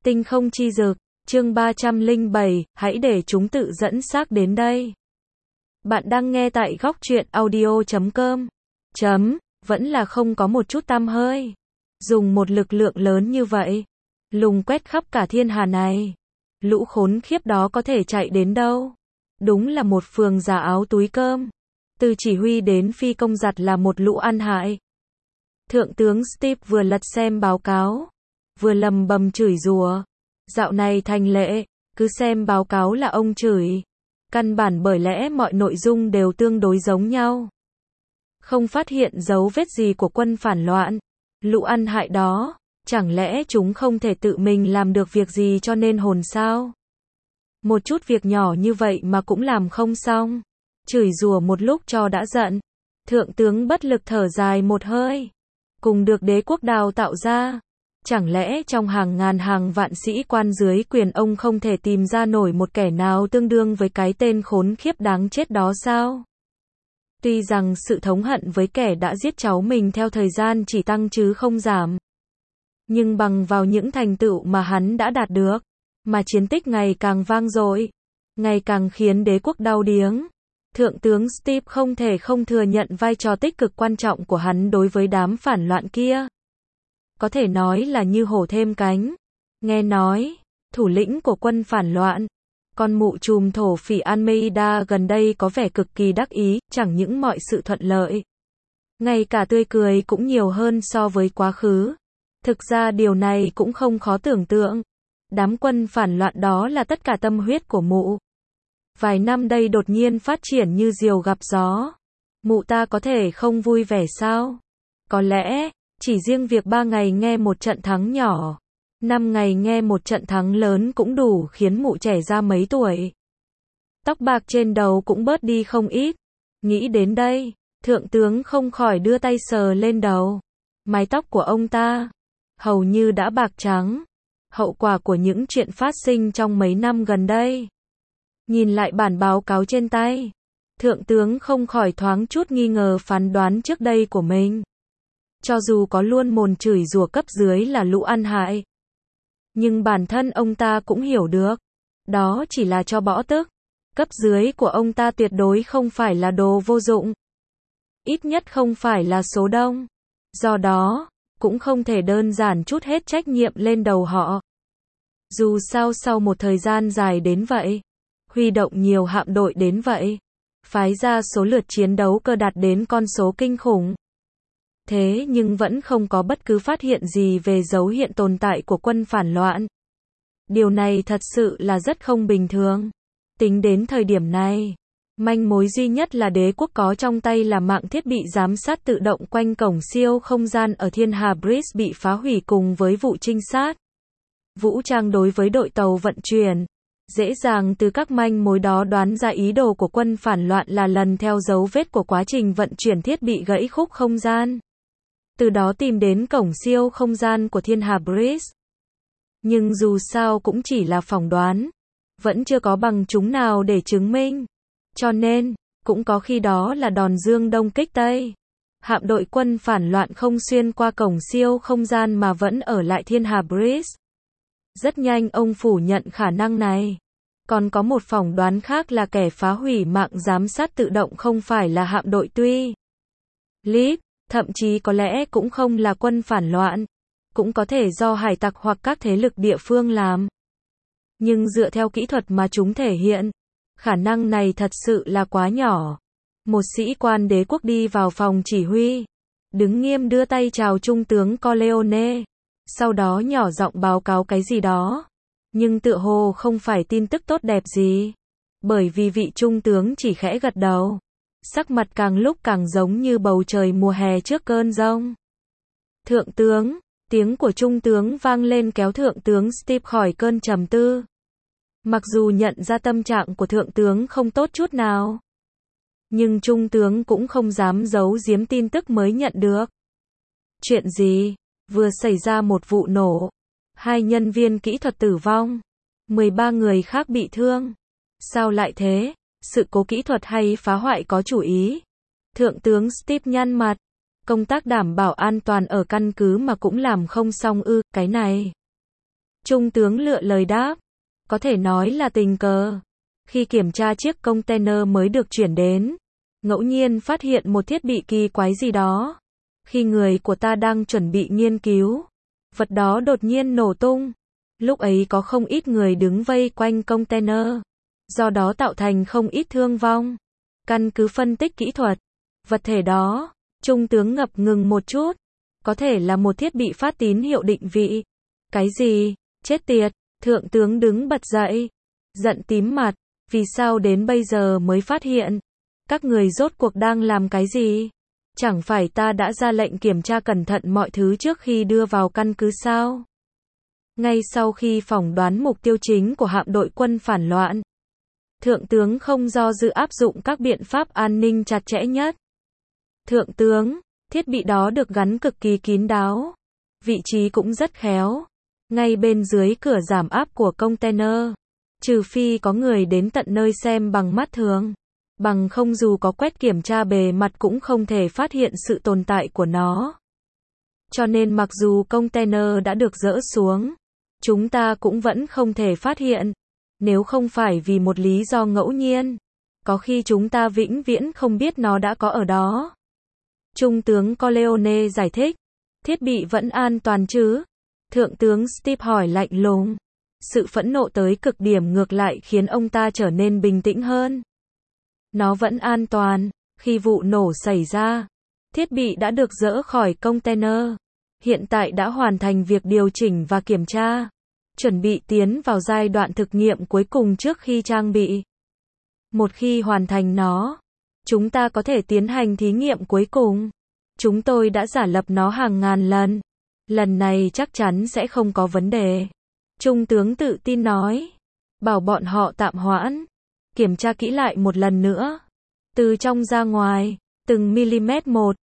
Tinh không chi dực, chương 307, hãy để chúng tự dẫn xác đến đây. Bạn đang nghe tại góc truyện audio.com. Vẫn là không có một chút tăm hơi. Dùng một lực lượng lớn như vậy, lùng quét khắp cả thiên hà này. Lũ khốn khiếp đó có thể chạy đến đâu? Đúng là một phường giả áo túi cơm. Từ chỉ huy đến phi công giặt là một lũ ăn hại. Thượng tướng Steve vừa lật xem báo cáo, vừa lầm bầm chửi rủa. Dạo này thành lệ, cứ xem báo cáo là ông chửi. Căn bản bởi lẽ mọi nội dung đều tương đối giống nhau. Không phát hiện dấu vết gì của quân phản loạn. Lũ ăn hại đó, chẳng lẽ chúng không thể tự mình làm được việc gì cho nên hồn sao? Một chút việc nhỏ như vậy mà cũng làm không xong. Chửi rủa một lúc cho đã giận. Thượng tướng bất lực thở dài một hơi. Cùng được đế quốc đào tạo ra. Chẳng lẽ trong hàng ngàn hàng vạn sĩ quan dưới quyền ông không thể tìm ra nổi một kẻ nào tương đương với cái tên khốn khiếp đáng chết đó sao? Tuy rằng sự thống hận với kẻ đã giết cháu mình theo thời gian chỉ tăng chứ không giảm. Nhưng bằng vào những thành tựu mà hắn đã đạt được, mà chiến tích ngày càng vang dội, ngày càng khiến đế quốc đau điếng. Thượng tướng Steve không thể không thừa nhận vai trò tích cực quan trọng của hắn đối với đám phản loạn kia. Có thể nói là như hổ thêm cánh. Nghe nói, thủ lĩnh của quân phản loạn, con mụ trùm thổ phỉ Almeida gần đây có vẻ cực kỳ đắc ý, chẳng những mọi sự thuận lợi. Ngay cả tươi cười cũng nhiều hơn so với quá khứ. Thực ra điều này cũng không khó tưởng tượng. Đám quân phản loạn đó là tất cả tâm huyết của mụ. Vài năm đây đột nhiên phát triển như diều gặp gió. Mụ ta có thể không vui vẻ sao? Có lẽ, chỉ riêng việc 3 ngày nghe một trận thắng nhỏ, 5 ngày nghe một trận thắng lớn cũng đủ khiến mụ trẻ ra mấy tuổi. Tóc bạc trên đầu cũng bớt đi không ít. Nghĩ đến đây, thượng tướng không khỏi đưa tay sờ lên đầu. Mái tóc của ông ta, hầu như đã bạc trắng. Hậu quả của những chuyện phát sinh trong mấy năm gần đây. Nhìn lại bản báo cáo trên tay, thượng tướng không khỏi thoáng chút nghi ngờ phán đoán trước đây của mình. Cho dù có luôn mồm chửi rủa cấp dưới là lũ ăn hại, nhưng bản thân ông ta cũng hiểu được, đó chỉ là cho bỏ tức. Cấp dưới của ông ta tuyệt đối không phải là đồ vô dụng. Ít nhất không phải là số đông. Do đó, cũng không thể đơn giản trút hết trách nhiệm lên đầu họ. Dù sao sau một thời gian dài đến vậy, huy động nhiều hạm đội đến vậy, phái ra số lượt chiến đấu cơ đạt đến con số kinh khủng. Thế nhưng vẫn không có bất cứ phát hiện gì về dấu hiện tồn tại của quân phản loạn. Điều này thật sự là rất không bình thường. Tính đến thời điểm này, manh mối duy nhất là đế quốc có trong tay là mạng thiết bị giám sát tự động quanh cổng siêu không gian ở Thiên Hà Bridge bị phá hủy cùng với vụ trinh sát vũ trang đối với đội tàu vận chuyển. Dễ dàng từ các manh mối đó đoán ra ý đồ của quân phản loạn là lần theo dấu vết của quá trình vận chuyển thiết bị gãy khúc không gian. Từ đó tìm đến cổng siêu không gian của Thiên Hà Bridge. Nhưng dù sao cũng chỉ là phỏng đoán. Vẫn chưa có bằng chứng nào để chứng minh. Cho nên, cũng có khi đó là đòn dương đông kích tây. Hạm đội quân phản loạn không xuyên qua cổng siêu không gian mà vẫn ở lại Thiên Hà Bridge. Rất nhanh ông phủ nhận khả năng này. Còn có một phỏng đoán khác là kẻ phá hủy mạng giám sát tự động không phải là hạm đội tuy Lip, thậm chí có lẽ cũng không là quân phản loạn. Cũng có thể do hải tặc hoặc các thế lực địa phương làm. Nhưng dựa theo kỹ thuật mà chúng thể hiện, khả năng này thật sự là quá nhỏ. Một sĩ quan đế quốc đi vào phòng chỉ huy, đứng nghiêm đưa tay chào trung tướng Corleone. Sau đó nhỏ giọng báo cáo cái gì đó. Nhưng tựa hồ không phải tin tức tốt đẹp gì. Bởi vì vị trung tướng chỉ khẽ gật đầu. Sắc mặt càng lúc càng giống như bầu trời mùa hè trước cơn giông. Thượng tướng, tiếng của trung tướng vang lên kéo thượng tướng Steve khỏi cơn trầm tư. Mặc dù nhận ra tâm trạng của thượng tướng không tốt chút nào, nhưng trung tướng cũng không dám giấu giếm tin tức mới nhận được. Chuyện gì? Vừa xảy ra một vụ nổ. 2 nhân viên kỹ thuật tử vong. 13 người khác bị thương. Sao lại thế? Sự cố kỹ thuật hay phá hoại có chủ ý? Thượng tướng Steve nhăn mặt. Công tác đảm bảo an toàn ở căn cứ mà cũng làm không xong ư, cái này. Trung tướng lựa lời đáp. Có thể nói là tình cờ. Khi kiểm tra chiếc container mới được chuyển đến, ngẫu nhiên phát hiện một thiết bị kỳ quái gì đó. Khi người của ta đang chuẩn bị nghiên cứu, vật đó đột nhiên nổ tung. Lúc ấy có không ít người đứng vây quanh container, do đó tạo thành không ít thương vong. Căn cứ phân tích kỹ thuật, vật thể đó, Trung tướng ngập ngừng một chút, có thể là một thiết bị phát tín hiệu định vị. Cái gì? Chết tiệt, thượng tướng đứng bật dậy, giận tím mặt, vì sao đến bây giờ mới phát hiện? Các người rốt cuộc đang làm cái gì? Chẳng phải ta đã ra lệnh kiểm tra cẩn thận mọi thứ trước khi đưa vào căn cứ sao? Ngay sau khi phỏng đoán mục tiêu chính của hạm đội quân phản loạn, thượng tướng không do dự áp dụng các biện pháp an ninh chặt chẽ nhất. Thượng tướng, thiết bị đó được gắn cực kỳ kín đáo, vị trí cũng rất khéo, ngay bên dưới cửa giảm áp của container. Trừ phi có người đến tận nơi xem bằng mắt thường, bằng không dù có quét kiểm tra bề mặt cũng không thể phát hiện sự tồn tại của nó. Cho nên mặc dù container đã được dỡ xuống, chúng ta cũng vẫn không thể phát hiện. Nếu không phải vì một lý do ngẫu nhiên, có khi chúng ta vĩnh viễn không biết nó đã có ở đó. Trung tướng Corleone giải thích. Thiết bị vẫn an toàn chứ? Thượng tướng Steve hỏi lạnh lùng. Sự phẫn nộ tới cực điểm ngược lại khiến ông ta trở nên bình tĩnh hơn. Nó vẫn an toàn. Khi vụ nổ xảy ra, thiết bị đã được dỡ khỏi container. Hiện tại đã hoàn thành việc điều chỉnh và kiểm tra, chuẩn bị tiến vào giai đoạn thực nghiệm cuối cùng trước khi trang bị. Một khi hoàn thành nó, chúng ta có thể tiến hành thí nghiệm cuối cùng. Chúng tôi đã giả lập nó hàng ngàn lần. Lần này chắc chắn sẽ không có vấn đề. Trung tướng tự tin nói. Bảo bọn họ tạm hoãn. Kiểm tra kỹ lại một lần nữa. Từ trong ra ngoài, từng mm một.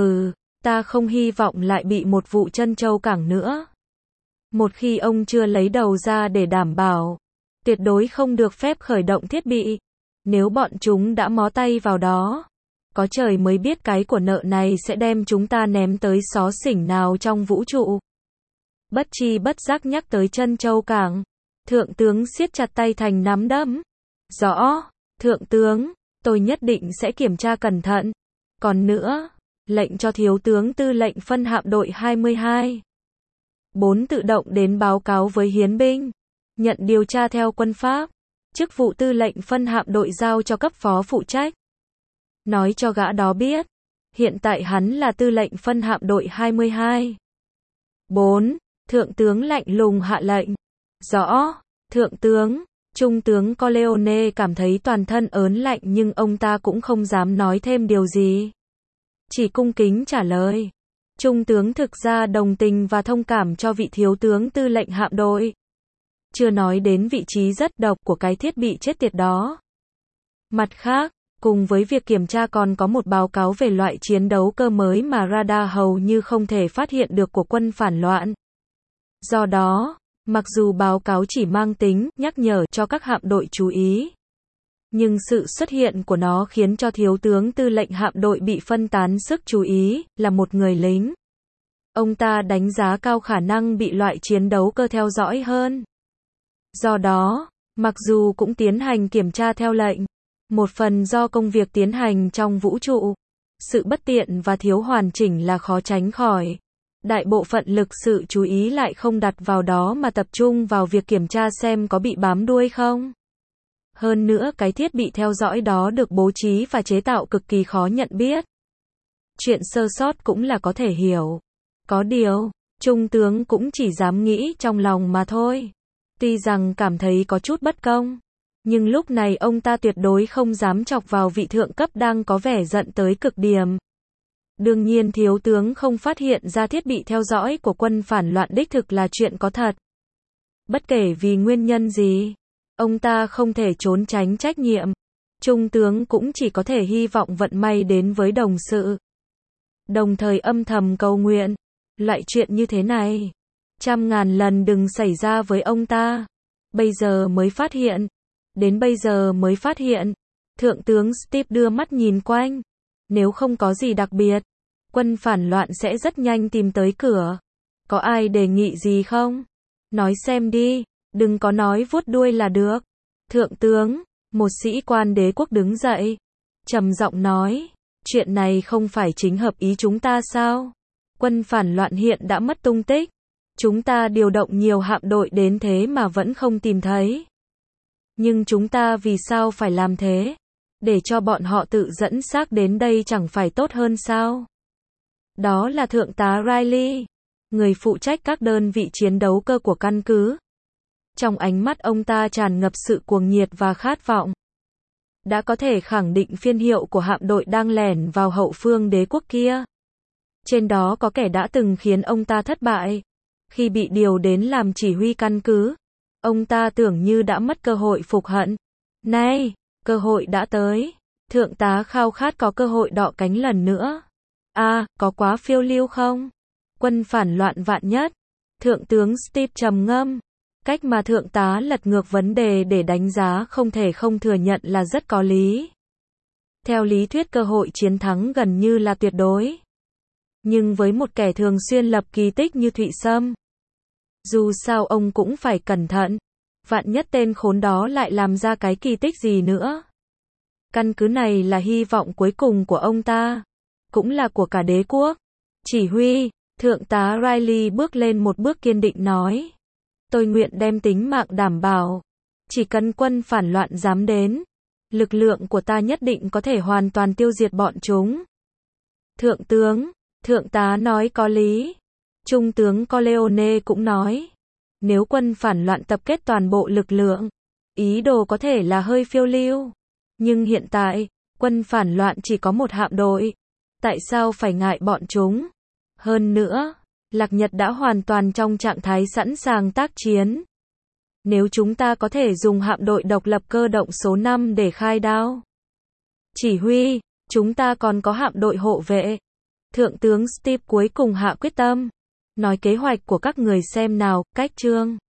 Ta không hy vọng lại bị một vụ trân châu cảng nữa. Một khi ông chưa lấy đầu ra để đảm bảo, tuyệt đối không được phép khởi động thiết bị. Nếu bọn chúng đã mó tay vào đó, có trời mới biết cái của nợ này sẽ đem chúng ta ném tới xó xỉnh nào trong vũ trụ. Bất tri bất giác nhắc tới trân châu cảng, thượng tướng siết chặt tay thành nắm đấm. Rõ, thượng tướng, tôi nhất định sẽ kiểm tra cẩn thận. Còn nữa, lệnh cho thiếu tướng tư lệnh phân hạm đội 22. 4 tự động đến báo cáo với hiến binh. Nhận điều tra theo quân pháp. Chức vụ tư lệnh phân hạm đội giao cho cấp phó phụ trách. Nói cho gã đó biết, hiện tại hắn là tư lệnh phân hạm đội 22. 4. Thượng tướng lạnh lùng hạ lệnh. Rõ, thượng tướng. Trung tướng Corleone cảm thấy toàn thân ớn lạnh nhưng ông ta cũng không dám nói thêm điều gì. Chỉ cung kính trả lời. Trung tướng thực ra đồng tình và thông cảm cho vị thiếu tướng tư lệnh hạm đội. Chưa nói đến vị trí rất độc của cái thiết bị chết tiệt đó. Mặt khác, cùng với việc kiểm tra còn có một báo cáo về loại chiến đấu cơ mới mà radar hầu như không thể phát hiện được của quân phản loạn. Do đó, mặc dù báo cáo chỉ mang tính nhắc nhở cho các hạm đội chú ý, nhưng sự xuất hiện của nó khiến cho thiếu tướng tư lệnh hạm đội bị phân tán sức chú ý, là một người lính. Ông ta đánh giá cao khả năng bị loại chiến đấu cơ theo dõi hơn. Do đó, mặc dù cũng tiến hành kiểm tra theo lệnh, một phần do công việc tiến hành trong vũ trụ, sự bất tiện và thiếu hoàn chỉnh là khó tránh khỏi. Đại bộ phận lực sự chú ý lại không đặt vào đó mà tập trung vào việc kiểm tra xem có bị bám đuôi không. Hơn nữa cái thiết bị theo dõi đó được bố trí và chế tạo cực kỳ khó nhận biết. Chuyện sơ sót cũng là có thể hiểu. Có điều, Trung tướng cũng chỉ dám nghĩ trong lòng mà thôi. Tuy rằng cảm thấy có chút bất công, nhưng lúc này ông ta tuyệt đối không dám chọc vào vị thượng cấp đang có vẻ giận tới cực điểm. Đương nhiên thiếu tướng không phát hiện ra thiết bị theo dõi của quân phản loạn đích thực là chuyện có thật. Bất kể vì nguyên nhân gì, ông ta không thể trốn tránh trách nhiệm. Trung tướng cũng chỉ có thể hy vọng vận may đến với đồng sự. Đồng thời âm thầm cầu nguyện, loại chuyện như thế này, trăm ngàn lần đừng xảy ra với ông ta. Bây giờ mới phát hiện. Đến bây giờ mới phát hiện. Thượng tướng Steve đưa mắt nhìn quanh. Nếu không có gì đặc biệt, quân phản loạn sẽ rất nhanh tìm tới cửa. Có ai đề nghị gì không? Nói xem đi, đừng có nói vuốt đuôi là được. Thượng tướng, một sĩ quan đế quốc đứng dậy, trầm giọng nói, chuyện này không phải chính hợp ý chúng ta sao? Quân phản loạn hiện đã mất tung tích. Chúng ta điều động nhiều hạm đội đến thế mà vẫn không tìm thấy. Nhưng chúng ta vì sao phải làm thế? Để cho bọn họ tự dẫn xác đến đây chẳng phải tốt hơn sao? Đó là Thượng tá Riley, người phụ trách các đơn vị chiến đấu cơ của căn cứ. Trong ánh mắt ông ta tràn ngập sự cuồng nhiệt và khát vọng. Đã có thể khẳng định phiên hiệu của hạm đội đang lẻn vào hậu phương đế quốc kia. Trên đó có kẻ đã từng khiến ông ta thất bại. Khi bị điều đến làm chỉ huy căn cứ, ông ta tưởng như đã mất cơ hội phục hận. Nay, cơ hội đã tới. Thượng tá khao khát có cơ hội đọ cánh lần nữa. Có quá phiêu lưu không? Quân phản loạn vạn nhất. Thượng tướng Steve trầm ngâm. Cách mà thượng tá lật ngược vấn đề để đánh giá không thể không thừa nhận là rất có lý. Theo lý thuyết cơ hội chiến thắng gần như là tuyệt đối. Nhưng với một kẻ thường xuyên lập kỳ tích như Thụy Sâm, dù sao ông cũng phải cẩn thận. Vạn nhất tên khốn đó lại làm ra cái kỳ tích gì nữa. Căn cứ này là hy vọng cuối cùng của ông ta, cũng là của cả đế quốc. Chỉ huy, thượng tá Riley bước lên một bước kiên định nói. Tôi nguyện đem tính mạng đảm bảo. Chỉ cần quân phản loạn dám đến, lực lượng của ta nhất định có thể hoàn toàn tiêu diệt bọn chúng. Thượng tướng, thượng tá nói có lý. Trung tướng Corleone cũng nói. Nếu quân phản loạn tập kết toàn bộ lực lượng, ý đồ có thể là hơi phiêu lưu. Nhưng hiện tại, quân phản loạn chỉ có một hạm đội. Tại sao phải ngại bọn chúng? Hơn nữa, Lạc Nhật đã hoàn toàn trong trạng thái sẵn sàng tác chiến. Nếu chúng ta có thể dùng hạm đội độc lập cơ động số 5 để khai đao. Chỉ huy, chúng ta còn có hạm đội hộ vệ. Thượng tướng Steve cuối cùng hạ quyết tâm. Nói kế hoạch của các người xem nào, cách chương.